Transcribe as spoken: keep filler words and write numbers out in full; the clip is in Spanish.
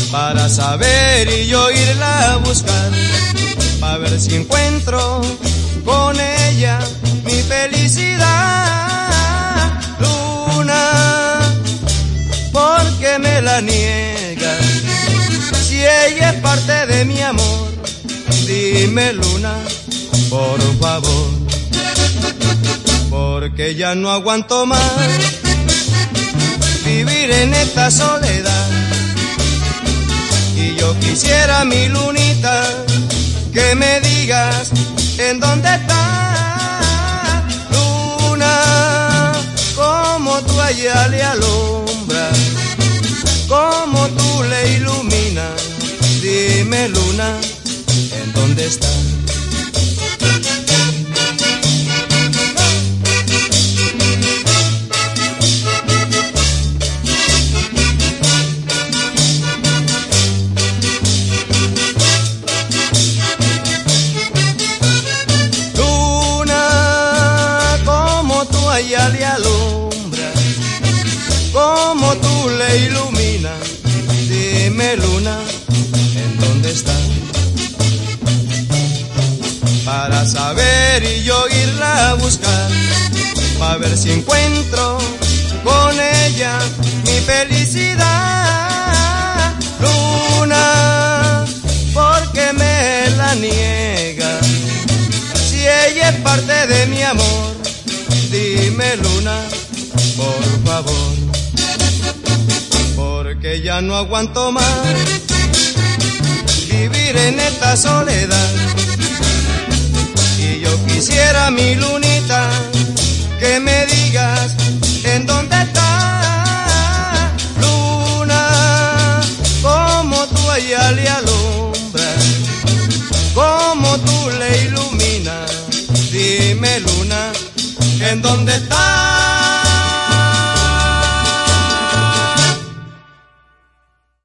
para saber y yo irla a buscar, para ver si encuentro con ella mi felicidad. Luna, ¿por qué me la niegas? Si ella es parte de mi amor, dime Luna, por favor, porque ya no aguanto más vivir en esta soledad. Y yo quisiera, mi lunita, que me digas en dónde estás. Luna, como tú allá le alumbras, como tú le iluminas, dime Luna, en dónde estás. Ella le alumbra, como tú le iluminas, dime Luna, ¿en dónde está? Para saber y yo irla a buscar, para ver si encuentro con ella mi felicidad. Luna, ¿por qué me la niegas? Si ella es parte de mi amor, dime Luna, por favor, porque ya no aguanto más vivir en esta soledad. Y yo quisiera, mi lunita, que me digas en dónde estás. Luna, como tú allá le alumbras, como tú le iluminas, dime Luna, ¿en dónde estás?